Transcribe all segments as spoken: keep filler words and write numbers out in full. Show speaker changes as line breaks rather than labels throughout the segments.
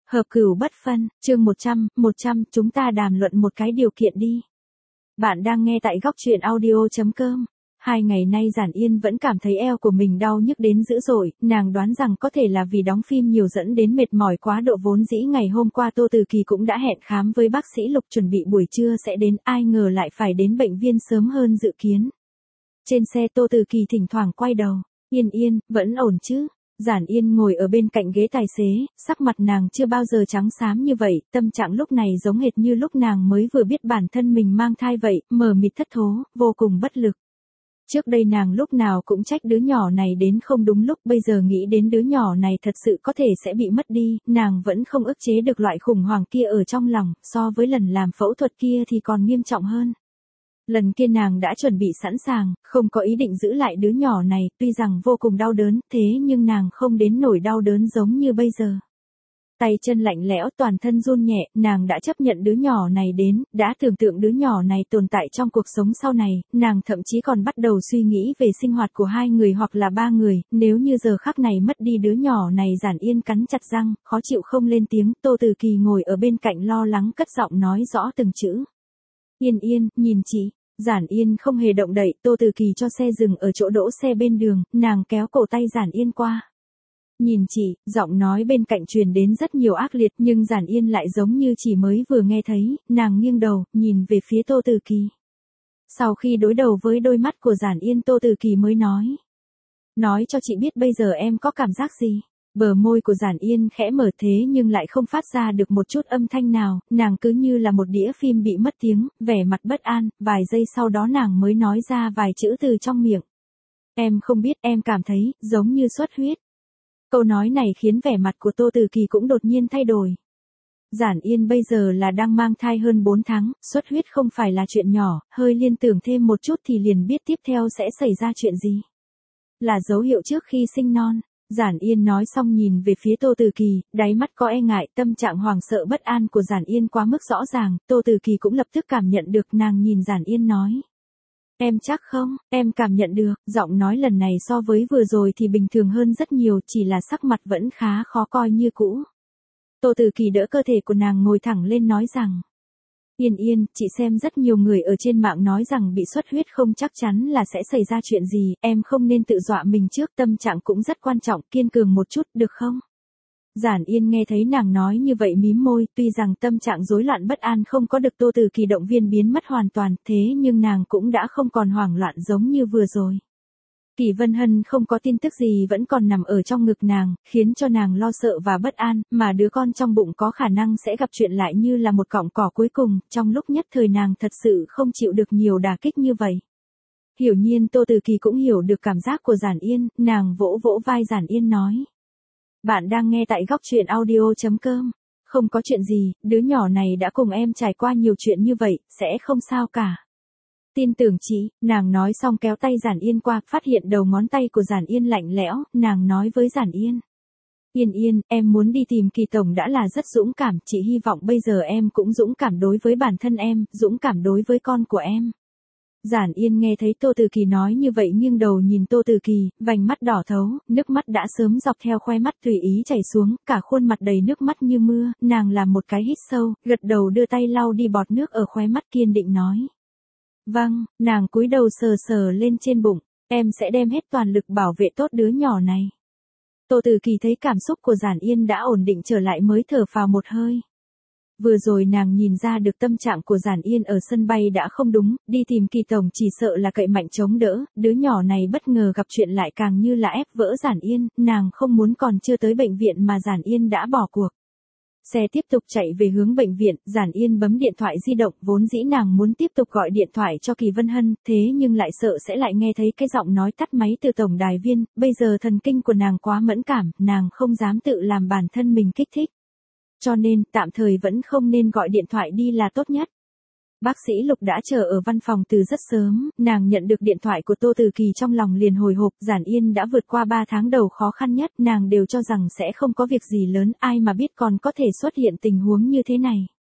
Hợp cửu bất phân, chương một trăm, một trăm, chúng ta đàm luận một cái điều kiện đi. Bạn đang nghe tại góc truyện audio chấm com. Hai ngày nay Giản Yên vẫn cảm thấy eo của mình đau nhức đến dữ dội, nàng đoán rằng có thể là vì đóng phim nhiều dẫn đến mệt mỏi quá độ, vốn dĩ ngày hôm qua Tô Từ Kỳ cũng đã hẹn khám với bác sĩ Lục chuẩn bị buổi trưa sẽ đến, ai ngờ lại phải đến bệnh viện sớm hơn dự kiến. Trên xe Tô Từ Kỳ thỉnh thoảng quay đầu, Yên Yên, vẫn ổn chứ? Giản Yên ngồi ở bên cạnh ghế tài xế, sắc mặt nàng chưa bao giờ trắng xám như vậy, tâm trạng lúc này giống hệt như lúc nàng mới vừa biết bản thân mình mang thai vậy, mờ mịt thất thố, vô cùng bất lực. Trước đây nàng lúc nào cũng trách đứa nhỏ này đến không đúng lúc, bây giờ nghĩ đến đứa nhỏ này thật sự có thể sẽ bị mất đi, nàng vẫn không ức chế được loại khủng hoảng kia ở trong lòng, so với lần làm phẫu thuật kia thì còn nghiêm trọng hơn. Lần kia nàng đã chuẩn bị sẵn sàng, không có ý định giữ lại đứa nhỏ này, tuy rằng vô cùng đau đớn, thế nhưng nàng không đến nỗi đau đớn giống như bây giờ. Tay chân lạnh lẽo, toàn thân run nhẹ, nàng đã chấp nhận đứa nhỏ này đến, đã tưởng tượng đứa nhỏ này tồn tại trong cuộc sống sau này, nàng thậm chí còn bắt đầu suy nghĩ về sinh hoạt của hai người hoặc là ba người, nếu như giờ khắc này mất đi đứa nhỏ này. Giản Yên cắn chặt răng, khó chịu không lên tiếng, Tô Từ Kỳ ngồi ở bên cạnh lo lắng cất giọng nói rõ từng chữ. Yên Yên, nhìn chị. Giản Yên không hề động đậy, Tô Từ Kỳ cho xe dừng ở chỗ đỗ xe bên đường, nàng kéo cổ tay Giản Yên qua. Nhìn chị, giọng nói bên cạnh truyền đến rất nhiều ác liệt, nhưng Giản Yên lại giống như chỉ mới vừa nghe thấy, nàng nghiêng đầu, nhìn về phía Tô Từ Kỳ. Sau khi đối đầu với đôi mắt của Giản Yên, Tô Từ Kỳ mới nói. Nói cho chị biết bây giờ em có cảm giác gì? Bờ môi của Giản Yên khẽ mở thế nhưng lại không phát ra được một chút âm thanh nào, nàng cứ như là một đĩa phim bị mất tiếng, vẻ mặt bất an, vài giây sau đó nàng mới nói ra vài chữ từ trong miệng. Em không biết, em cảm thấy, giống như xuất huyết. Câu nói này khiến vẻ mặt của Tô Từ Kỳ cũng đột nhiên thay đổi. Giản Yên bây giờ là đang mang thai hơn bốn tháng, xuất huyết không phải là chuyện nhỏ, hơi liên tưởng thêm một chút thì liền biết tiếp theo sẽ xảy ra chuyện gì. Là dấu hiệu trước khi sinh non. Giản Yên nói xong nhìn về phía Tô Từ Kỳ, đáy mắt có e ngại, tâm trạng hoảng sợ bất an của Giản Yên quá mức rõ ràng, Tô Từ Kỳ cũng lập tức cảm nhận được, nàng nhìn Giản Yên nói. Em chắc không, em cảm nhận được, giọng nói lần này so với vừa rồi thì bình thường hơn rất nhiều, chỉ là sắc mặt vẫn khá khó coi như cũ. Tô Từ Kỳ đỡ cơ thể của nàng ngồi thẳng lên nói rằng. Yên Yên, chị xem rất nhiều người ở trên mạng nói rằng bị xuất huyết không chắc chắn là sẽ xảy ra chuyện gì, em không nên tự dọa mình trước, tâm trạng cũng rất quan trọng, kiên cường một chút, được không? Giản Yên nghe thấy nàng nói như vậy mím môi, tuy rằng tâm trạng rối loạn bất an không có được Tô Từ Kỳ động viên biến mất hoàn toàn, thế nhưng nàng cũng đã không còn hoảng loạn giống như vừa rồi. Kỳ Vân Hân không có tin tức gì vẫn còn nằm ở trong ngực nàng, khiến cho nàng lo sợ và bất an, mà đứa con trong bụng có khả năng sẽ gặp chuyện lại như là một cọng cỏ cuối cùng, trong lúc nhất thời nàng thật sự không chịu được nhiều đả kích như vậy. Hiểu nhiên Tô Từ Kỳ cũng hiểu được cảm giác của Giản Yên, nàng vỗ vỗ vai Giản Yên nói. Bạn đang nghe tại góc truyện audio chấm com. Không có chuyện gì, đứa nhỏ này đã cùng em trải qua nhiều chuyện như vậy, sẽ không sao cả. Tin tưởng chị, nàng nói xong kéo tay Giản Yên qua, phát hiện đầu ngón tay của Giản Yên lạnh lẽo, nàng nói với Giản Yên. Yên Yên, em muốn đi tìm Kỳ Tổng đã là rất dũng cảm, chị hy vọng bây giờ em cũng dũng cảm đối với bản thân em, dũng cảm đối với con của em. Giản Yên nghe thấy Tô Từ Kỳ nói như vậy nghiêng đầu nhìn Tô Từ Kỳ, vành mắt đỏ thấu, nước mắt đã sớm dọc theo khoe mắt tùy ý chảy xuống, cả khuôn mặt đầy nước mắt như mưa, nàng làm một cái hít sâu, gật đầu đưa tay lau đi bọt nước ở khóe mắt kiên định nói. Vâng, nàng cúi đầu sờ sờ lên trên bụng, em sẽ đem hết toàn lực bảo vệ tốt đứa nhỏ này. Tô Từ Kỳ thấy cảm xúc của Giản Yên đã ổn định trở lại mới thở phào một hơi. Vừa rồi nàng nhìn ra được tâm trạng của Giản Yên ở sân bay đã không đúng, đi tìm Kỳ Tổng chỉ sợ là cậy mạnh chống đỡ, đứa nhỏ này bất ngờ gặp chuyện lại càng như là ép vỡ Giản Yên, nàng không muốn còn chưa tới bệnh viện mà Giản Yên đã bỏ cuộc. Xe tiếp tục chạy về hướng bệnh viện, Giản Yên bấm điện thoại di động, vốn dĩ nàng muốn tiếp tục gọi điện thoại cho Kỳ Vân Hân, thế nhưng lại sợ sẽ lại nghe thấy cái giọng nói tắt máy từ tổng đài viên, bây giờ thần kinh của nàng quá mẫn cảm, nàng không dám tự làm bản thân mình kích thích. Cho nên, tạm thời vẫn không nên gọi điện thoại đi là tốt nhất. Bác sĩ Lục đã chờ ở văn phòng từ rất sớm, nàng nhận được điện thoại của Tô Từ Kỳ trong lòng liền hồi hộp, Giản Yên đã vượt qua ba tháng đầu khó khăn nhất, nàng đều cho rằng sẽ không có việc gì lớn, ai mà biết còn có thể xuất hiện tình huống như thế này.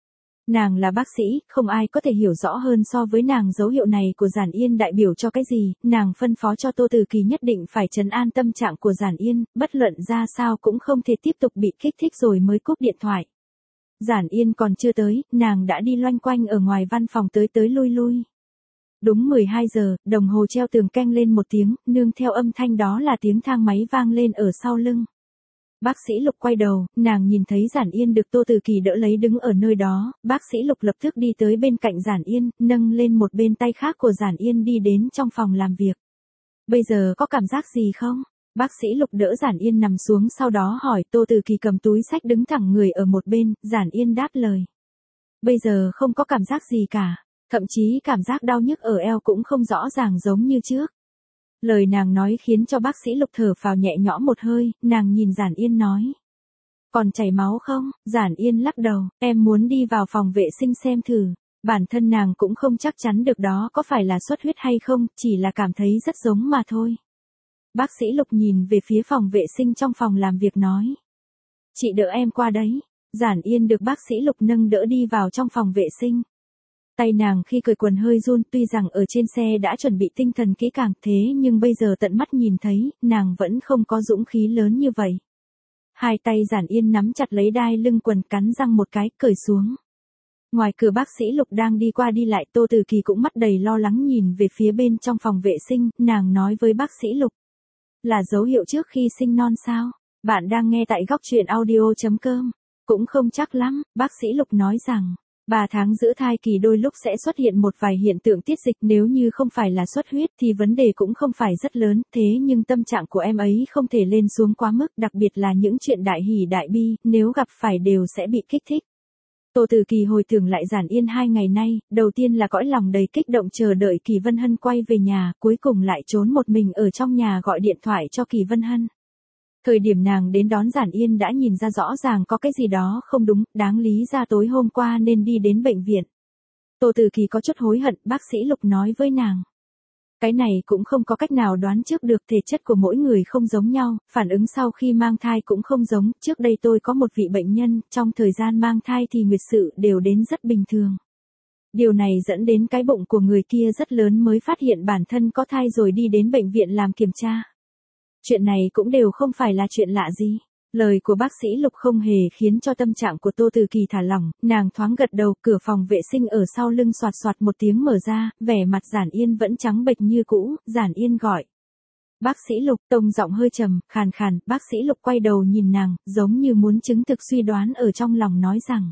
Nàng là bác sĩ, không ai có thể hiểu rõ hơn so với nàng dấu hiệu này của Giản Yên đại biểu cho cái gì, nàng phân phó cho Tô Từ Kỳ nhất định phải trấn an tâm trạng của Giản Yên, bất luận ra sao cũng không thể tiếp tục bị kích thích rồi mới cúp điện thoại. Giản Yên còn chưa tới, nàng đã đi loanh quanh ở ngoài văn phòng tới tới lui lui. Đúng mười hai giờ, đồng hồ treo tường keng lên một tiếng, nương theo âm thanh đó là tiếng thang máy vang lên ở sau lưng. Bác sĩ Lục quay đầu, nàng nhìn thấy Giản Yên được Tô Từ Kỳ đỡ lấy đứng ở nơi đó, bác sĩ Lục lập tức đi tới bên cạnh Giản Yên, nâng lên một bên tay khác của Giản Yên đi đến trong phòng làm việc. Bây giờ có cảm giác gì không? Bác sĩ Lục đỡ Giản Yên nằm xuống sau đó hỏi. Tô Từ Kỳ cầm túi xách đứng thẳng người ở một bên, Giản Yên đáp lời. Bây giờ không có cảm giác gì cả, thậm chí cảm giác đau nhức ở eo cũng không rõ ràng giống như trước. Lời nàng nói khiến cho bác sĩ Lục thở phào nhẹ nhõm một hơi, nàng nhìn Giản Yên nói. Còn chảy máu không? Giản Yên lắc đầu, em muốn đi vào phòng vệ sinh xem thử. Bản thân nàng cũng không chắc chắn được đó có phải là xuất huyết hay không, chỉ là cảm thấy rất giống mà thôi. Bác sĩ Lục nhìn về phía phòng vệ sinh trong phòng làm việc nói. Chị đỡ em qua đấy. Giản Yên được bác sĩ Lục nâng đỡ đi vào trong phòng vệ sinh. Tay nàng khi cởi quần hơi run, tuy rằng ở trên xe đã chuẩn bị tinh thần kỹ càng thế nhưng bây giờ tận mắt nhìn thấy, nàng vẫn không có dũng khí lớn như vậy. Hai tay Giản Yên nắm chặt lấy đai lưng quần, cắn răng một cái, cởi xuống. Ngoài cửa bác sĩ Lục đang đi qua đi lại, Tô Từ Kỳ cũng mắt đầy lo lắng nhìn về phía bên trong phòng vệ sinh, nàng nói với bác sĩ Lục. Là dấu hiệu trước khi sinh non sao? Bạn đang nghe tại góc truyện audio chấm com. Cũng không chắc lắm, bác sĩ Lục nói rằng. ba tháng giữa thai kỳ đôi lúc sẽ xuất hiện một vài hiện tượng tiết dịch, nếu như không phải là xuất huyết thì vấn đề cũng không phải rất lớn, thế nhưng tâm trạng của em ấy không thể lên xuống quá mức, đặc biệt là những chuyện đại hỉ đại bi, nếu gặp phải đều sẽ bị kích thích. Tô Từ Kỳ hồi tưởng lại Giản Yên hai ngày nay, đầu tiên là cõi lòng đầy kích động chờ đợi Kỳ Vân Hân quay về nhà, cuối cùng lại trốn một mình ở trong nhà gọi điện thoại cho Kỳ Vân Hân. Thời điểm nàng đến đón Giản Yên đã nhìn ra rõ ràng có cái gì đó không đúng, đáng lý ra tối hôm qua nên đi đến bệnh viện. Tô Từ Kỳ có chút hối hận, bác sĩ Lục nói với nàng. Cái này cũng không có cách nào đoán trước được, thể chất của mỗi người không giống nhau, phản ứng sau khi mang thai cũng không giống, trước đây tôi có một vị bệnh nhân, trong thời gian mang thai thì nguyệt sự đều đến rất bình thường. Điều này dẫn đến cái bụng của người kia rất lớn mới phát hiện bản thân có thai rồi đi đến bệnh viện làm kiểm tra. Chuyện này cũng đều không phải là chuyện lạ gì. Lời của bác sĩ Lục không hề khiến cho tâm trạng của Tô Từ Kỳ thả lỏng, nàng thoáng gật đầu, cửa phòng vệ sinh ở sau lưng xoạt xoạt một tiếng mở ra, vẻ mặt Giản Yên vẫn trắng bệch như cũ, Giản Yên gọi. Bác sĩ Lục, tông giọng hơi trầm, khàn khàn, bác sĩ Lục quay đầu nhìn nàng, giống như muốn chứng thực suy đoán ở trong lòng nói rằng.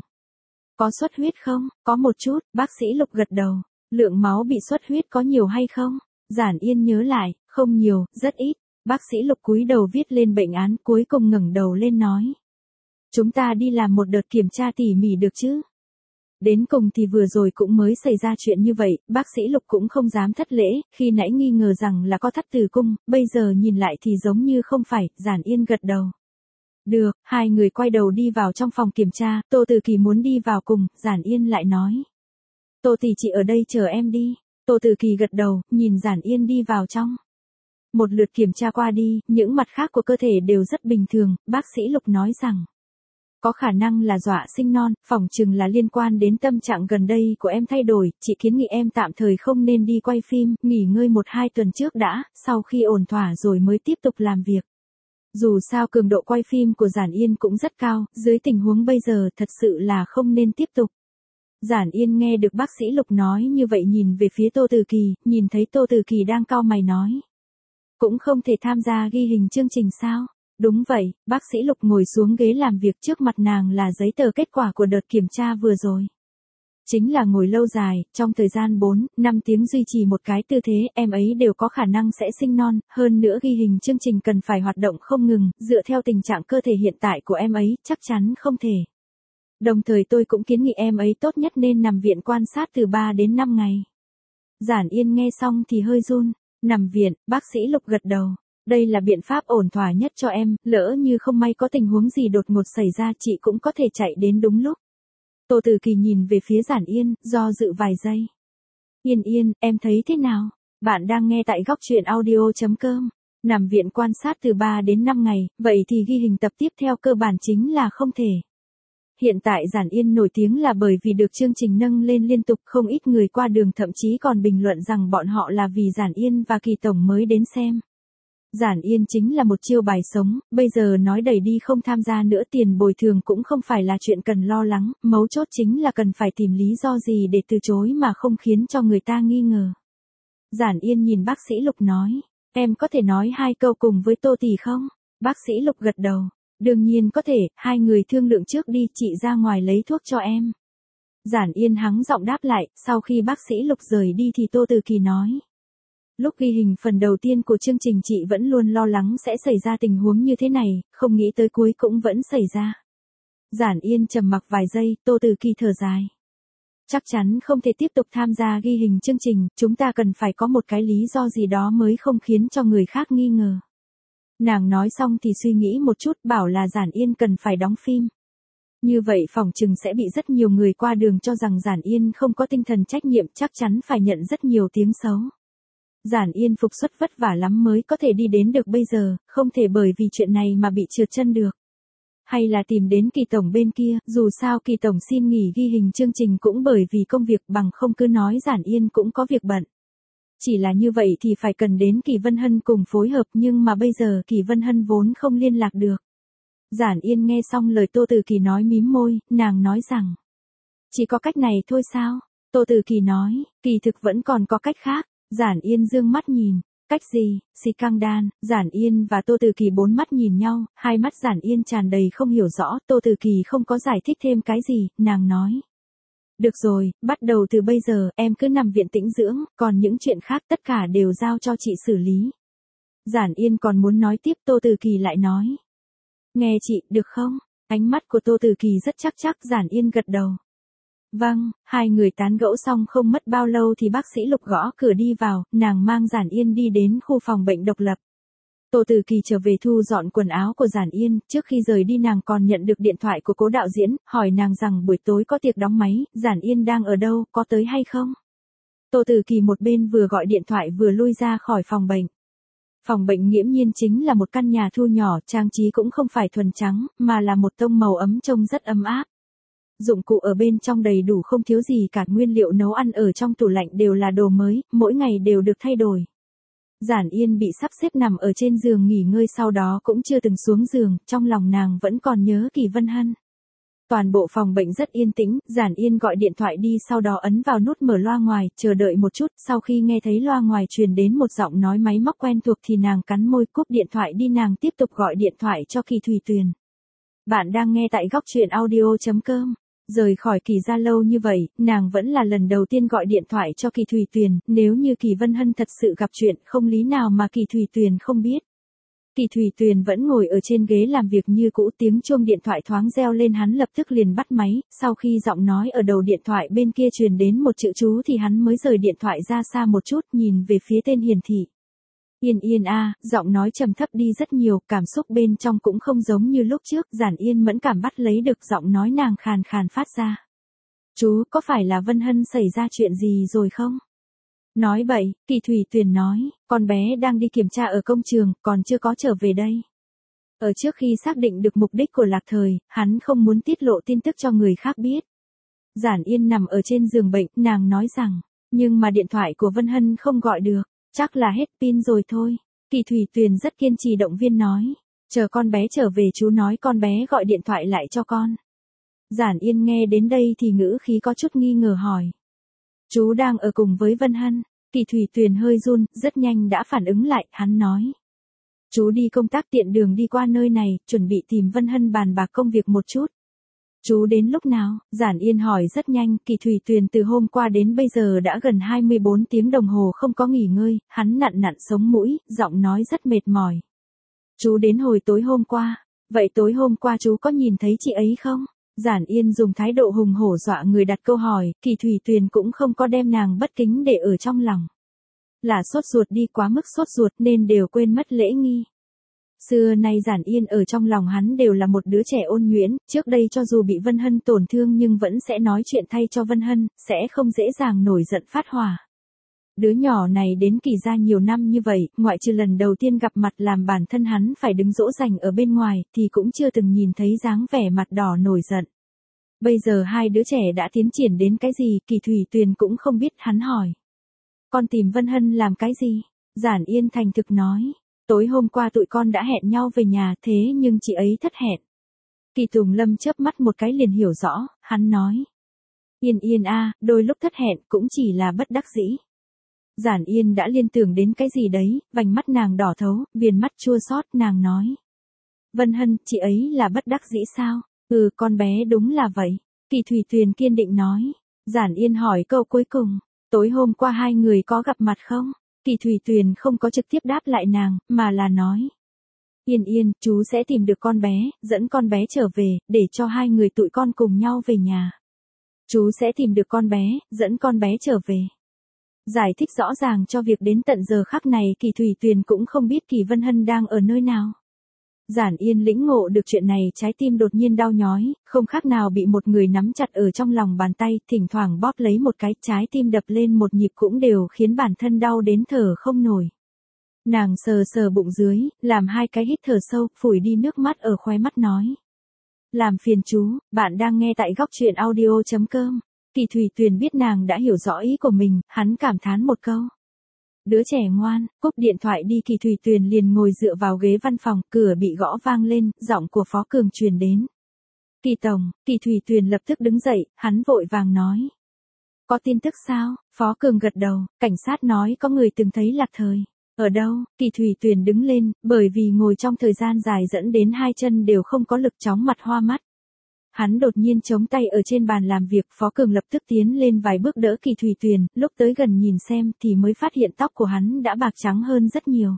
Có xuất huyết không? Có một chút, bác sĩ Lục gật đầu. Lượng máu bị xuất huyết có nhiều hay không? Giản Yên nhớ lại, không nhiều, rất ít. Bác sĩ Lục cúi đầu viết lên bệnh án, cuối cùng ngẩng đầu lên nói. Chúng ta đi làm một đợt kiểm tra tỉ mỉ được chứ? Đến cùng thì vừa rồi cũng mới xảy ra chuyện như vậy, bác sĩ Lục cũng không dám thất lễ, khi nãy nghi ngờ rằng là có thắt tử cung, bây giờ nhìn lại thì giống như không phải, Giản Yên gật đầu. Được, hai người quay đầu đi vào trong phòng kiểm tra, Tô Từ Kỳ muốn đi vào cùng, Giản Yên lại nói. Tô tỷ chị ở đây chờ em đi. Tô Từ Kỳ gật đầu, nhìn Giản Yên đi vào trong. Một lượt kiểm tra qua đi, những mặt khác của cơ thể đều rất bình thường, bác sĩ Lục nói rằng. Có khả năng là dọa sinh non, phỏng chừng là liên quan đến tâm trạng gần đây của em thay đổi, chị kiến nghị em tạm thời không nên đi quay phim, nghỉ ngơi một hai tuần trước đã, sau khi ổn thỏa rồi mới tiếp tục làm việc. Dù sao cường độ quay phim của Giản Yên cũng rất cao, dưới tình huống bây giờ thật sự là không nên tiếp tục. Giản Yên nghe được bác sĩ Lục nói như vậy nhìn về phía Tô Từ Kỳ, nhìn thấy Tô Từ Kỳ đang cau mày nói. Cũng không thể tham gia ghi hình chương trình sao? Đúng vậy, bác sĩ Lục ngồi xuống ghế làm việc, trước mặt nàng là giấy tờ kết quả của đợt kiểm tra vừa rồi. Chính là ngồi lâu dài, trong thời gian bốn, năm tiếng duy trì một cái tư thế, em ấy đều có khả năng sẽ sinh non, hơn nữa ghi hình chương trình cần phải hoạt động không ngừng, dựa theo tình trạng cơ thể hiện tại của em ấy, chắc chắn không thể. Đồng thời tôi cũng kiến nghị em ấy tốt nhất nên nằm viện quan sát từ ba đến năm ngày. Giản Yên nghe xong thì hơi run, nằm viện, bác sĩ Lục gật đầu. Đây là biện pháp ổn thỏa nhất cho em, lỡ như không may có tình huống gì đột ngột xảy ra chị cũng có thể chạy đến đúng lúc. Tô Từ Kỳ nhìn về phía Giản Yên, do dự vài giây. Yên Yên, em thấy thế nào? Bạn đang nghe tại góc truyện audio chấm com. Nằm viện quan sát từ ba đến năm ngày, vậy thì ghi hình tập tiếp theo cơ bản chính là không thể. Hiện tại Giản Yên nổi tiếng là bởi vì được chương trình nâng lên liên tục, không ít người qua đường thậm chí còn bình luận rằng bọn họ là vì Giản Yên và Kỳ Tổng mới đến xem. Giản Yên chính là một chiêu bài sống, bây giờ nói đẩy đi không tham gia nữa tiền bồi thường cũng không phải là chuyện cần lo lắng, mấu chốt chính là cần phải tìm lý do gì để từ chối mà không khiến cho người ta nghi ngờ. Giản Yên nhìn bác sĩ Lục nói, em có thể nói hai câu cùng với Tô tỷ không? Bác sĩ Lục gật đầu, đương nhiên có thể, hai người thương lượng trước đi, chị ra ngoài lấy thuốc cho em. Giản Yên hắng giọng đáp lại, sau khi bác sĩ Lục rời đi thì Tô Từ Kỳ nói. Lúc ghi hình phần đầu tiên của chương trình chị vẫn luôn lo lắng sẽ xảy ra tình huống như thế này, không nghĩ tới cuối cũng vẫn xảy ra. Giản Yên trầm mặc vài giây, Tô Từ Kỳ thở dài. Chắc chắn không thể tiếp tục tham gia ghi hình chương trình, chúng ta cần phải có một cái lý do gì đó mới không khiến cho người khác nghi ngờ. Nàng nói xong thì suy nghĩ một chút, bảo là Giản Yên cần phải đóng phim. Như vậy phỏng chừng sẽ bị rất nhiều người qua đường cho rằng Giản Yên không có tinh thần trách nhiệm, chắc chắn phải nhận rất nhiều tiếng xấu. Giản Yên phục xuất vất vả lắm mới có thể đi đến được bây giờ, không thể bởi vì chuyện này mà bị trượt chân được. Hay là tìm đến Kỳ Tổng bên kia, dù sao Kỳ Tổng xin nghỉ ghi hình chương trình cũng bởi vì công việc, bằng không cứ nói Giản Yên cũng có việc bận. Chỉ là như vậy thì phải cần đến Kỳ Vân Hân cùng phối hợp, nhưng mà bây giờ Kỳ Vân Hân vốn không liên lạc được. Giản Yên nghe xong lời Tô Từ Kỳ nói mím môi, nàng nói rằng, chỉ có cách này thôi sao? Tô Từ Kỳ nói, kỳ thực vẫn còn có cách khác. Giản Yên dương mắt nhìn, cách gì? Si căng đan. Giản Yên và Tô Từ Kỳ bốn mắt nhìn nhau, hai mắt Giản Yên tràn đầy không hiểu rõ, Tô Từ Kỳ không có giải thích thêm cái gì, nàng nói. Được rồi, bắt đầu từ bây giờ, em cứ nằm viện tĩnh dưỡng, còn những chuyện khác tất cả đều giao cho chị xử lý. Giản Yên còn muốn nói tiếp, Tô Từ Kỳ lại nói. Nghe chị, được không? Ánh mắt của Tô Từ Kỳ rất chắc chắc, Giản Yên gật đầu. Vâng, hai người tán gẫu xong không mất bao lâu thì bác sĩ Lục gõ cửa đi vào, nàng mang Giản Yên đi đến khu phòng bệnh độc lập. Tô Từ Kỳ trở về thu dọn quần áo của Giản Yên, trước khi rời đi nàng còn nhận được điện thoại của cố đạo diễn, hỏi nàng rằng buổi tối có tiệc đóng máy, Giản Yên đang ở đâu, có tới hay không? Tô Từ Kỳ một bên vừa gọi điện thoại vừa lui ra khỏi phòng bệnh. Phòng bệnh nghiễm nhiên chính là một căn nhà thu nhỏ, trang trí cũng không phải thuần trắng, mà là một tông màu ấm trông rất ấm áp. Dụng cụ ở bên trong đầy đủ không thiếu gì cả, nguyên liệu nấu ăn ở trong tủ lạnh đều là đồ mới, mỗi ngày đều được thay đổi. Giản Yên bị sắp xếp nằm ở trên giường nghỉ ngơi, sau đó cũng chưa từng xuống giường, trong lòng nàng vẫn còn nhớ Kỳ Vân Hân. Toàn bộ phòng bệnh rất yên tĩnh, Giản Yên gọi điện thoại đi, sau đó ấn vào nút mở loa ngoài, chờ đợi một chút, sau khi nghe thấy loa ngoài truyền đến một giọng nói máy móc quen thuộc thì nàng cắn môi cúp điện thoại đi, nàng tiếp tục gọi điện thoại cho Kỳ Thùy Tuyền. Bạn đang nghe tại góc truyện audio chấm com. Rời khỏi Kỳ gia lâu như vậy, nàng vẫn là lần đầu tiên gọi điện thoại cho Kỳ Thùy Tuyền, nếu như Kỳ Vân Hân thật sự gặp chuyện, không lý nào mà Kỳ Thùy Tuyền không biết. Kỳ Thùy Tuyền vẫn ngồi ở trên ghế làm việc như cũ, tiếng chuông điện thoại thoáng reo lên, hắn lập tức liền bắt máy, sau khi giọng nói ở đầu điện thoại bên kia truyền đến một chữ chú thì hắn mới rời điện thoại ra xa một chút, nhìn về phía tên hiển thị. Yên Yên a, à, giọng nói trầm thấp đi rất nhiều, cảm xúc bên trong cũng không giống như lúc trước, Giản Yên mẫn cảm bắt lấy được giọng nói nàng khàn khàn phát ra. Chú, có phải là Vân Hân xảy ra chuyện gì rồi không? Nói bậy, Kỳ Thùy Tuyền nói, con bé đang đi kiểm tra ở công trường, còn chưa có trở về đây. Ở trước khi xác định được mục đích của Lạc Thời, hắn không muốn tiết lộ tin tức cho người khác biết. Giản Yên nằm ở trên giường bệnh, nàng nói rằng, nhưng mà điện thoại của Vân Hân không gọi được. Chắc là hết pin rồi thôi. Kỳ Thùy Tuyền rất kiên trì động viên nói. Chờ con bé trở về chú nói con bé gọi điện thoại lại cho con. Giản Yên nghe đến đây thì ngữ khí có chút nghi ngờ hỏi. Chú đang ở cùng với Vân Hân. Kỳ Thùy Tuyền hơi run, rất nhanh đã phản ứng lại, hắn nói. Chú đi công tác tiện đường đi qua nơi này, chuẩn bị tìm Vân Hân bàn bạc công việc một chút. Chú đến lúc nào? Giản Yên hỏi rất nhanh, Kỳ Thùy Tuyền từ hôm qua đến bây giờ đã gần hai mươi bốn tiếng đồng hồ không có nghỉ ngơi, hắn nặn nặn sống mũi, giọng nói rất mệt mỏi. Chú đến hồi tối hôm qua, vậy tối hôm qua chú có nhìn thấy chị ấy không? Giản Yên dùng thái độ hùng hổ dọa người đặt câu hỏi, Kỳ Thùy Tuyền cũng không có đem nàng bất kính để ở trong lòng. Là sốt ruột đi, quá mức sốt ruột nên đều quên mất lễ nghi. Xưa nay Giản Yên ở trong lòng hắn đều là một đứa trẻ ôn nhuyễn, trước đây cho dù bị Vân Hân tổn thương nhưng vẫn sẽ nói chuyện thay cho Vân Hân, sẽ không dễ dàng nổi giận phát hỏa. Đứa nhỏ này đến Kỳ gia nhiều năm như vậy, ngoại trừ lần đầu tiên gặp mặt làm bản thân hắn phải đứng dỗ dành ở bên ngoài, thì cũng chưa từng nhìn thấy dáng vẻ mặt đỏ nổi giận. Bây giờ hai đứa trẻ đã tiến triển đến cái gì, Kỳ Thủy Tuyền cũng không biết, hắn hỏi. Con tìm Vân Hân làm cái gì? Giản Yên thành thực nói. Tối hôm qua tụi con đã hẹn nhau về nhà, thế nhưng chị ấy thất hẹn. Kỳ Tùng Lâm chớp mắt một cái liền hiểu rõ, hắn nói. Yên Yên a, đôi lúc thất hẹn cũng chỉ là bất đắc dĩ. Giản Yên đã liên tưởng đến cái gì đấy, vành mắt nàng đỏ thấu, viền mắt chua xót, nàng nói. Vân Hân, chị ấy là bất đắc dĩ sao? Ừ, con bé đúng là vậy. Kỳ Thủy Tuyền kiên định nói. Giản Yên hỏi câu cuối cùng. Tối hôm qua hai người có gặp mặt không? Kỳ Thủy Tuyền không có trực tiếp đáp lại nàng, mà là nói. Yên Yên, chú sẽ tìm được con bé, dẫn con bé trở về, để cho hai người tụi con cùng nhau về nhà. Chú sẽ tìm được con bé, dẫn con bé trở về. Giải thích rõ ràng cho việc đến tận giờ khắc này Kỳ Thủy Tuyền cũng không biết Kỳ Vân Hân đang ở nơi nào. Giản Yên lĩnh ngộ được chuyện này, trái tim đột nhiên đau nhói, không khác nào bị một người nắm chặt ở trong lòng bàn tay, thỉnh thoảng bóp lấy một cái, trái tim đập lên một nhịp cũng đều khiến bản thân đau đến thở không nổi. Nàng sờ sờ bụng dưới, làm hai cái hít thở sâu, phủi đi nước mắt ở khóe mắt nói. Làm phiền chú, bạn đang nghe tại góc truyện audio chấm com. Kỳ Thủy Tuyền biết nàng đã hiểu rõ ý của mình, hắn cảm thán một câu. Đứa trẻ ngoan, cúp điện thoại đi. Kỳ Thủy Tuyền liền ngồi dựa vào ghế văn phòng, cửa bị gõ vang lên, giọng của Phó Cường truyền đến. Kỳ Tổng, Kỳ Thủy Tuyền lập tức đứng dậy, hắn vội vàng nói. Có tin tức sao? Phó Cường gật đầu, cảnh sát nói có người từng thấy Lạc Thời. Ở đâu? Kỳ Thủy Tuyền đứng lên, bởi vì ngồi trong thời gian dài dẫn đến hai chân đều không có lực, chóng mặt hoa mắt. Hắn đột nhiên chống tay ở trên bàn làm việc, Phó Cường lập tức tiến lên vài bước đỡ Kỳ Thủy Tuyền, lúc tới gần nhìn xem thì mới phát hiện tóc của hắn đã bạc trắng hơn rất nhiều.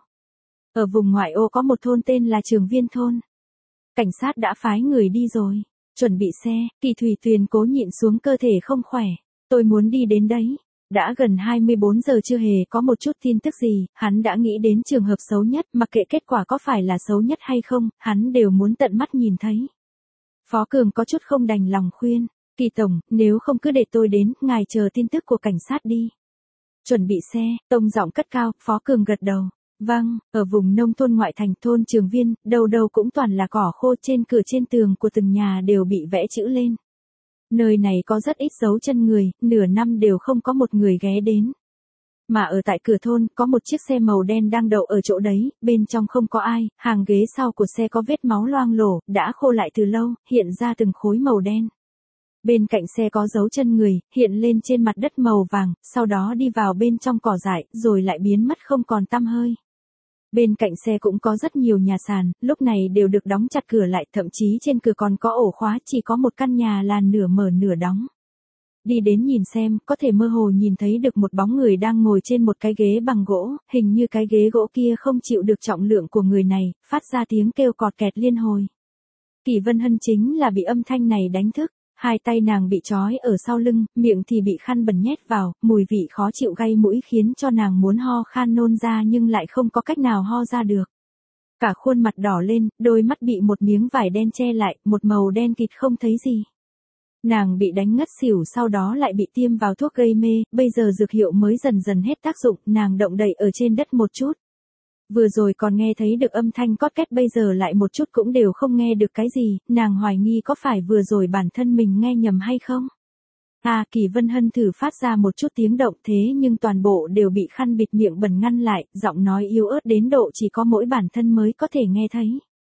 Ở vùng ngoại ô có một thôn tên là Trường Viên Thôn. Cảnh sát đã phái người đi rồi, chuẩn bị xe. Kỳ Thủy Tuyền cố nhịn xuống cơ thể không khỏe. Tôi muốn đi đến đấy. Đã gần hai mươi bốn giờ chưa hề có một chút tin tức gì, hắn đã nghĩ đến trường hợp xấu nhất, mặc kệ kết quả có phải là xấu nhất hay không, hắn đều muốn tận mắt nhìn thấy. Phó Cường có chút không đành lòng khuyên, Kỳ Tổng, nếu không cứ để tôi đến, ngài chờ tin tức của cảnh sát đi. Chuẩn bị xe, tông giọng cất cao, Phó Cường gật đầu. Vâng, ở vùng nông thôn ngoại thành thôn Trường Viên, đầu đầu cũng toàn là cỏ khô, trên cửa trên tường của từng nhà đều bị vẽ chữ lên. Nơi này có rất ít dấu chân người, nửa năm đều không có một người ghé đến. Mà ở tại cửa thôn, có một chiếc xe màu đen đang đậu ở chỗ đấy, bên trong không có ai, hàng ghế sau của xe có vết máu loang lổ, đã khô lại từ lâu, hiện ra từng khối màu đen. Bên cạnh xe có dấu chân người, hiện lên trên mặt đất màu vàng, sau đó đi vào bên trong cỏ dại, rồi lại biến mất không còn tăm hơi. Bên cạnh xe cũng có rất nhiều nhà sàn, lúc này đều được đóng chặt cửa lại, thậm chí trên cửa còn có ổ khóa, chỉ có một căn nhà là nửa mở nửa đóng. Đi đến nhìn xem, có thể mơ hồ nhìn thấy được một bóng người đang ngồi trên một cái ghế bằng gỗ, hình như cái ghế gỗ kia không chịu được trọng lượng của người này, phát ra tiếng kêu cọt kẹt liên hồi. Kỳ Vân Hân chính là bị âm thanh này đánh thức, hai tay nàng bị trói ở sau lưng, miệng thì bị khăn bẩn nhét vào, mùi vị khó chịu gây mũi khiến cho nàng muốn ho khan nôn ra nhưng lại không có cách nào ho ra được. Cả khuôn mặt đỏ lên, đôi mắt bị một miếng vải đen che lại, một màu đen kịt không thấy gì. Nàng bị đánh ngất xỉu, sau đó lại bị tiêm vào thuốc gây mê, bây giờ dược hiệu mới dần dần hết tác dụng, nàng động đậy ở trên đất một chút. Vừa rồi còn nghe thấy được âm thanh cót két, bây giờ lại một chút cũng đều không nghe được cái gì, nàng hoài nghi có phải vừa rồi bản thân mình nghe nhầm hay không. À, Kỳ Vân Hân thử phát ra một chút tiếng động, thế nhưng toàn bộ đều bị khăn bịt miệng bẩn ngăn lại, giọng nói yếu ớt đến độ chỉ có mỗi bản thân mới có thể nghe thấy.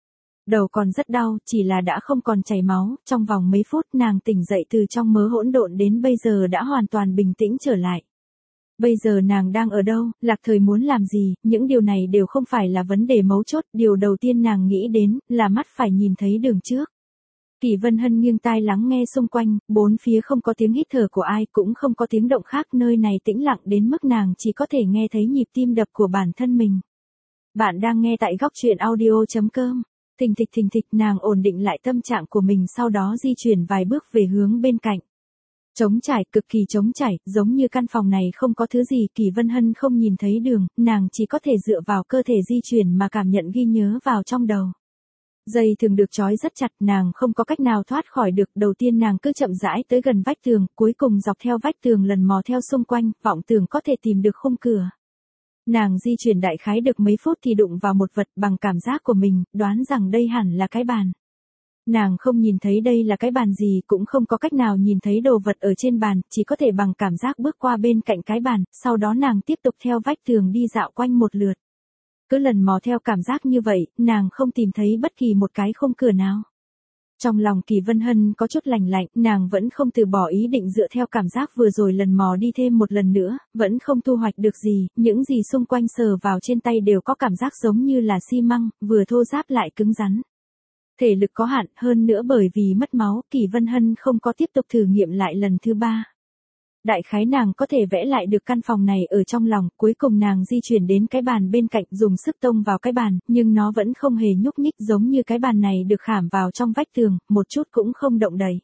Đầu còn rất đau, chỉ là đã không còn chảy máu, trong vòng mấy phút nàng tỉnh dậy từ trong mớ hỗn độn đến bây giờ đã hoàn toàn bình tĩnh trở lại. Bây giờ nàng đang ở đâu, Lạc Thời muốn làm gì, những điều này đều không phải là vấn đề mấu chốt, điều đầu tiên nàng nghĩ đến là mắt phải nhìn thấy đường trước. Kỳ Vân Hân nghiêng tai lắng nghe xung quanh, bốn phía không có tiếng hít thở của ai, cũng không có tiếng động khác, nơi này tĩnh lặng đến mức nàng chỉ có thể nghe thấy nhịp tim đập của bản thân mình. Bạn đang nghe tại góc truyện audio chấm com. Thình thịch thình thịch, nàng ổn định lại tâm trạng của mình, sau đó di chuyển vài bước về hướng bên cạnh. Trống trải, cực kỳ trống trải, giống như căn phòng này không có thứ gì. Kỳ Vân Hân không nhìn thấy đường, nàng chỉ có thể dựa vào cơ thể di chuyển mà cảm nhận, ghi nhớ vào trong đầu. Dây thường được trói rất chặt, nàng không có cách nào thoát khỏi được. Đầu tiên nàng cứ chậm rãi tới gần vách tường, cuối cùng dọc theo vách tường lần mò theo xung quanh, vọng tưởng có thể tìm được khung cửa. Nàng di chuyển đại khái được mấy phút thì đụng vào một vật, bằng cảm giác của mình, đoán rằng đây hẳn là cái bàn. Nàng không nhìn thấy đây là cái bàn gì, cũng không có cách nào nhìn thấy đồ vật ở trên bàn, chỉ có thể bằng cảm giác bước qua bên cạnh cái bàn, sau đó nàng tiếp tục theo vách tường đi dạo quanh một lượt. Cứ lần mò theo cảm giác như vậy, nàng không tìm thấy bất kỳ một cái khung cửa nào. Trong lòng Kỳ Vân Hân có chút lành lạnh, nàng vẫn không từ bỏ ý định dựa theo cảm giác vừa rồi lần mò đi thêm một lần nữa, vẫn không thu hoạch được gì, những gì xung quanh sờ vào trên tay đều có cảm giác giống như là xi măng, vừa thô ráp lại cứng rắn. Thể lực có hạn, hơn nữa bởi vì mất máu, Kỳ Vân Hân không có tiếp tục thử nghiệm lại lần thứ ba. Đại khái nàng có thể vẽ lại được căn phòng này ở trong lòng, cuối cùng nàng di chuyển đến cái bàn bên cạnh dùng sức tông vào cái bàn, nhưng nó vẫn không hề nhúc nhích giống như cái bàn này được khảm vào trong vách tường, một chút cũng không động đậy.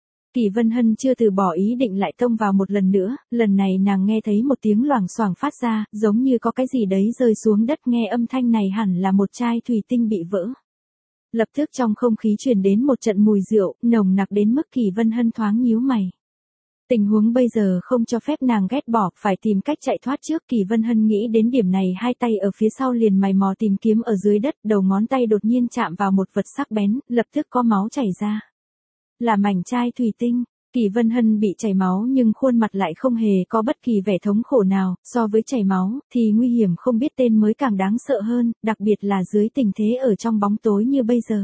Kỳ Vân Hân chưa từ bỏ ý định lại tông vào một lần nữa, lần này nàng nghe thấy một tiếng loảng xoảng phát ra, giống như có cái gì đấy rơi xuống đất, nghe âm thanh này hẳn là một chai thủy tinh bị vỡ. Lập tức trong không khí truyền đến một trận mùi rượu, nồng nặc đến mức Kỳ Vân Hân thoáng nhíu mày. Tình huống bây giờ không cho phép nàng ghét bỏ, phải tìm cách chạy thoát trước. Kỳ Vân Hân nghĩ đến điểm này, hai tay ở phía sau liền mày mò tìm kiếm ở dưới đất, đầu ngón tay đột nhiên chạm vào một vật sắc bén, lập tức có máu chảy ra. Là mảnh chai thủy tinh. Kỳ Vân Hân bị chảy máu nhưng khuôn mặt lại không hề có bất kỳ vẻ thống khổ nào, so với chảy máu thì nguy hiểm không biết tên mới càng đáng sợ hơn, đặc biệt là dưới tình thế ở trong bóng tối như bây giờ.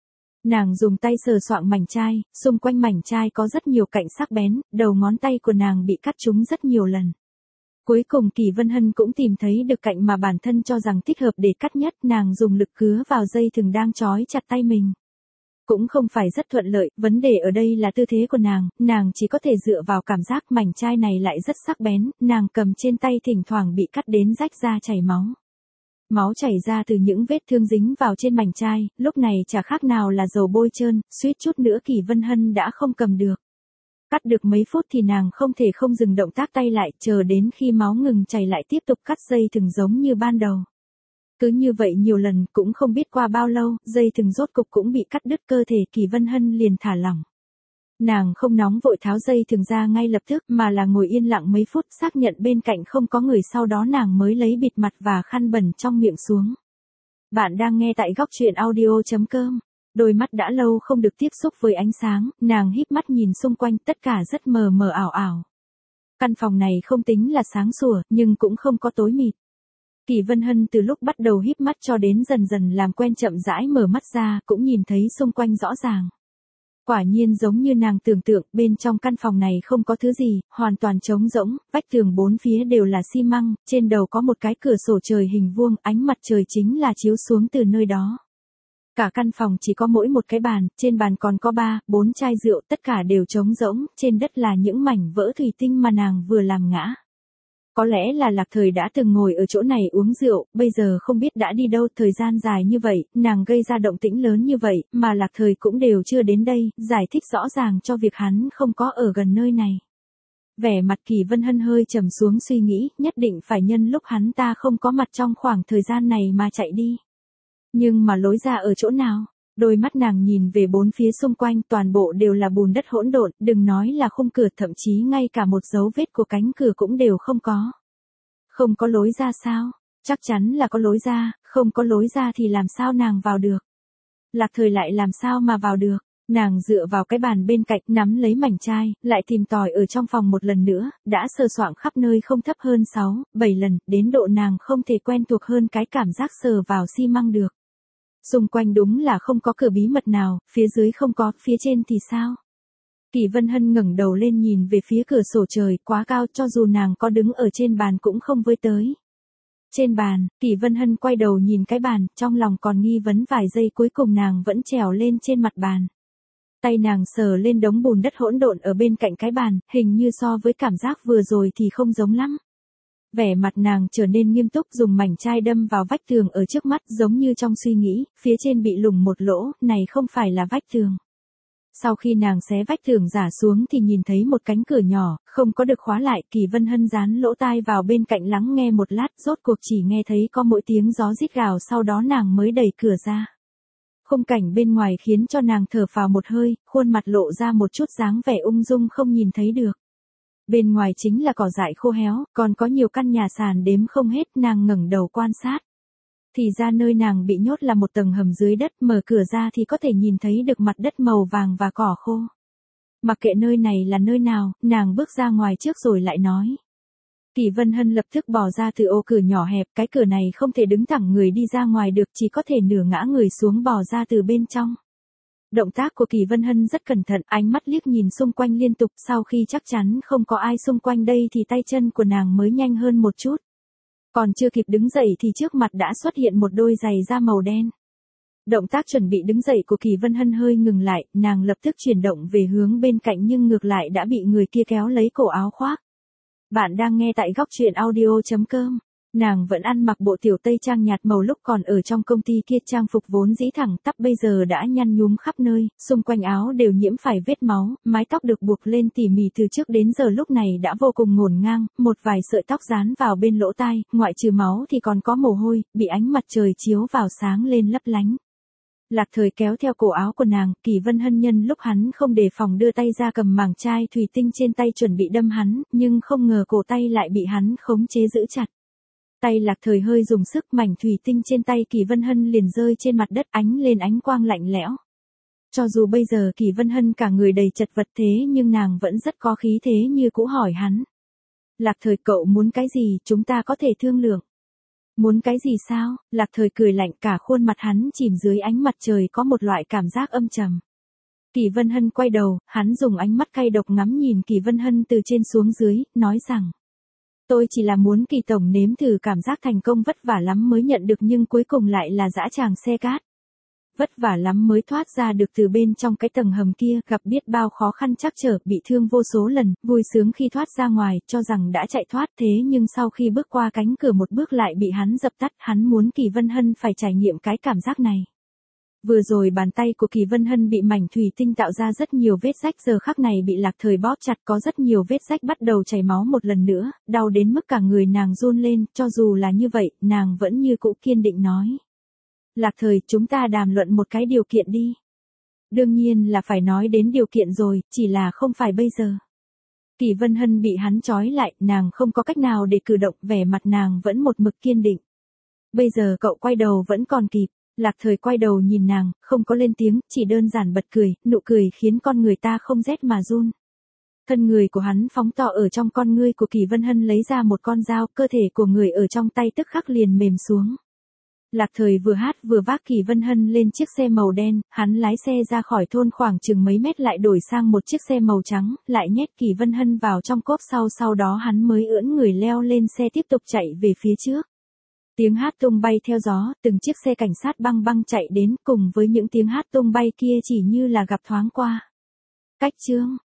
Nàng dùng tay sờ soạng mảnh chai, xung quanh mảnh chai có rất nhiều cạnh sắc bén, đầu ngón tay của nàng bị cắt trúng rất nhiều lần. Cuối cùng Kỳ Vân Hân cũng tìm thấy được cạnh mà bản thân cho rằng thích hợp để cắt nhất, nàng dùng lực cứa vào dây thừng đang trói chặt tay mình. Cũng không phải rất thuận lợi, vấn đề ở đây là tư thế của nàng, nàng chỉ có thể dựa vào cảm giác. Mảnh chai này lại rất sắc bén, nàng cầm trên tay thỉnh thoảng bị cắt đến rách ra chảy máu. Máu chảy ra từ những vết thương dính vào trên mảnh chai, lúc này chả khác nào là dầu bôi trơn, suýt chút nữa Kỳ Vân Hân đã không cầm được. Cắt được mấy phút thì nàng không thể không dừng động tác tay lại, chờ đến khi máu ngừng chảy lại tiếp tục cắt dây thừng giống như ban đầu. Cứ như vậy nhiều lần, cũng không biết qua bao lâu, dây thừng rốt cục cũng bị cắt đứt, cơ thể Kỳ Vân Hân liền thả lỏng. Nàng không nóng vội tháo dây thừng ra ngay lập tức, mà là ngồi yên lặng mấy phút, xác nhận bên cạnh không có người, sau đó nàng mới lấy bịt mặt và khăn bẩn trong miệng xuống. Bạn đang nghe tại góc truyện audio chấm com. Đôi mắt đã lâu không được tiếp xúc với ánh sáng, nàng híp mắt nhìn xung quanh, tất cả rất mờ mờ ảo ảo. Căn phòng này không tính là sáng sủa, nhưng cũng không có tối mịt. Kỳ Vân Hân từ lúc bắt đầu híp mắt cho đến dần dần làm quen, chậm rãi mở mắt ra, cũng nhìn thấy xung quanh rõ ràng. Quả nhiên giống như nàng tưởng tượng, bên trong căn phòng này không có thứ gì, hoàn toàn trống rỗng, vách tường bốn phía đều là xi măng, trên đầu có một cái cửa sổ trời hình vuông, ánh mặt trời chính là chiếu xuống từ nơi đó. Cả căn phòng chỉ có mỗi một cái bàn, trên bàn còn có ba, bốn chai rượu, tất cả đều trống rỗng, trên đất là những mảnh vỡ thủy tinh mà nàng vừa làm ngã. Có lẽ là Lạc Thời đã từng ngồi ở chỗ này uống rượu, bây giờ không biết đã đi đâu. Thời gian dài như vậy, nàng gây ra động tĩnh lớn như vậy, mà Lạc Thời cũng đều chưa đến đây, giải thích rõ ràng cho việc hắn không có ở gần nơi này. Vẻ mặt Kỳ Vân Hân hơi trầm xuống, suy nghĩ, nhất định phải nhân lúc hắn ta không có mặt trong khoảng thời gian này mà chạy đi. Nhưng mà lối ra ở chỗ nào? Đôi mắt nàng nhìn về bốn phía xung quanh, toàn bộ đều là bùn đất hỗn độn, đừng nói là khung cửa, thậm chí ngay cả một dấu vết của cánh cửa cũng đều không có. Không có lối ra sao? Chắc chắn là có lối ra, không có lối ra thì làm sao nàng vào được? Lạc Thời lại làm sao mà vào được? Nàng dựa vào cái bàn bên cạnh, nắm lấy mảnh chai, lại tìm tòi ở trong phòng một lần nữa, đã sờ soạng khắp nơi không thấp hơn sáu, bảy lần, đến độ nàng không thể quen thuộc hơn cái cảm giác sờ vào xi măng được. Xung quanh đúng là không có cửa bí mật nào, phía dưới không có, phía trên thì sao? Kỳ Vân Hân ngẩng đầu lên nhìn về phía cửa sổ trời, quá cao, cho dù nàng có đứng ở trên bàn cũng không với tới. Trên bàn, Kỳ Vân Hân quay đầu nhìn cái bàn, trong lòng còn nghi vấn vài giây, cuối cùng nàng vẫn trèo lên trên mặt bàn. Tay nàng sờ lên đống bùn đất hỗn độn ở bên cạnh cái bàn, hình như so với cảm giác vừa rồi thì không giống lắm. Vẻ mặt nàng trở nên nghiêm túc, dùng mảnh chai đâm vào vách tường ở trước mắt, giống như trong suy nghĩ, phía trên bị lủng một lỗ, này không phải là vách tường. Sau khi nàng xé vách tường giả xuống thì nhìn thấy một cánh cửa nhỏ, không có được khóa lại. Kỳ Vân Hân dán lỗ tai vào bên cạnh lắng nghe một lát, rốt cuộc chỉ nghe thấy có mỗi tiếng gió rít gào, sau đó nàng mới đẩy cửa ra. Khung cảnh bên ngoài khiến cho nàng thở phào một hơi, khuôn mặt lộ ra một chút dáng vẻ ung dung không nhìn thấy được. Bên ngoài chính là cỏ dại khô héo, còn có nhiều căn nhà sàn đếm không hết, nàng ngẩng đầu quan sát. Thì ra nơi nàng bị nhốt là một tầng hầm dưới đất, mở cửa ra thì có thể nhìn thấy được mặt đất màu vàng và cỏ khô. Mặc kệ nơi này là nơi nào, nàng bước ra ngoài trước rồi lại nói. Kỳ Vân Hân lập tức bò ra từ ô cửa nhỏ hẹp, cái cửa này không thể đứng thẳng người đi ra ngoài được, chỉ có thể nửa ngã người xuống bò ra từ bên trong. Động tác của Kỳ Vân Hân rất cẩn thận, ánh mắt liếc nhìn xung quanh liên tục, sau khi chắc chắn không có ai xung quanh đây thì tay chân của nàng mới nhanh hơn một chút. Còn chưa kịp đứng dậy thì trước mặt đã xuất hiện một đôi giày da màu đen. Động tác chuẩn bị đứng dậy của Kỳ Vân Hân hơi ngừng lại, nàng lập tức chuyển động về hướng bên cạnh nhưng ngược lại đã bị người kia kéo lấy cổ áo khoác. Bạn đang nghe tại góc truyện audio chấm com. Nàng vẫn ăn mặc bộ tiểu tây trang nhạt màu lúc còn ở trong công ty kia, trang phục vốn dĩ thẳng tắp bây giờ đã nhăn nhúm khắp nơi, xung quanh áo đều nhiễm phải vết máu, mái tóc được buộc lên tỉ mỉ từ trước đến giờ lúc này đã vô cùng ngổn ngang, một vài sợi tóc dán vào bên lỗ tai, ngoại trừ máu thì còn có mồ hôi, bị ánh mặt trời chiếu vào sáng lên lấp lánh. Lạc Thời kéo theo cổ áo của nàng, Kỳ Vân Hân nhân lúc hắn không đề phòng đưa tay ra cầm mảng chai thủy tinh trên tay chuẩn bị đâm hắn, nhưng không ngờ cổ tay lại bị hắn khống chế giữ chặt. Tay Lạc Thời hơi dùng sức, mảnh thủy tinh trên tay Kỳ Vân Hân liền rơi trên mặt đất, ánh lên ánh quang lạnh lẽo. Cho dù bây giờ Kỳ Vân Hân cả người đầy chật vật thế nhưng nàng vẫn rất có khí thế như cũ hỏi hắn. Lạc Thời, cậu muốn cái gì, chúng ta có thể thương lượng. Muốn cái gì sao? Lạc Thời cười lạnh, cả khuôn mặt hắn chìm dưới ánh mặt trời có một loại cảm giác âm trầm. Kỳ Vân Hân quay đầu, hắn dùng ánh mắt cay độc ngắm nhìn Kỳ Vân Hân từ trên xuống dưới, nói rằng. Tôi chỉ là muốn Kỳ tổng nếm thử cảm giác thành công vất vả lắm mới nhận được nhưng cuối cùng lại là dã tràng xe cát. Vất vả lắm mới thoát ra được từ bên trong cái tầng hầm kia, gặp biết bao khó khăn trắc trở, bị thương vô số lần, vui sướng khi thoát ra ngoài, cho rằng đã chạy thoát thế nhưng sau khi bước qua cánh cửa một bước lại bị hắn dập tắt, hắn muốn Kỳ Vân Hân phải trải nghiệm cái cảm giác này. Vừa rồi bàn tay của Kỳ Vân Hân bị mảnh thủy tinh tạo ra rất nhiều vết rách, giờ khắc này bị Lạc Thời bóp chặt, có rất nhiều vết rách bắt đầu chảy máu một lần nữa, đau đến mức cả người nàng run lên, cho dù là như vậy, nàng vẫn như cũ kiên định nói. Lạc Thời, chúng ta đàm luận một cái điều kiện đi. Đương nhiên là phải nói đến điều kiện rồi, chỉ là không phải bây giờ. Kỳ Vân Hân bị hắn trói lại, nàng không có cách nào để cử động, vẻ mặt nàng vẫn một mực kiên định. Bây giờ cậu quay đầu vẫn còn kịp. Lạc Thời quay đầu nhìn nàng, không có lên tiếng, chỉ đơn giản bật cười, nụ cười khiến con người ta không rét mà run. Thân người của hắn phóng to ở trong con ngươi của Kỳ Vân Hân lấy ra một con dao, cơ thể của người ở trong tay tức khắc liền mềm xuống. Lạc Thời vừa hát vừa vác Kỳ Vân Hân lên chiếc xe màu đen, hắn lái xe ra khỏi thôn khoảng chừng mấy mét lại đổi sang một chiếc xe màu trắng, lại nhét Kỳ Vân Hân vào trong cốp sau, sau đó hắn mới ưỡn người leo lên xe tiếp tục chạy về phía trước. Tiếng hát tung bay theo gió, từng chiếc xe cảnh sát băng băng chạy đến, cùng với những tiếng hát tung bay kia chỉ như là gặp thoáng qua. Cách chương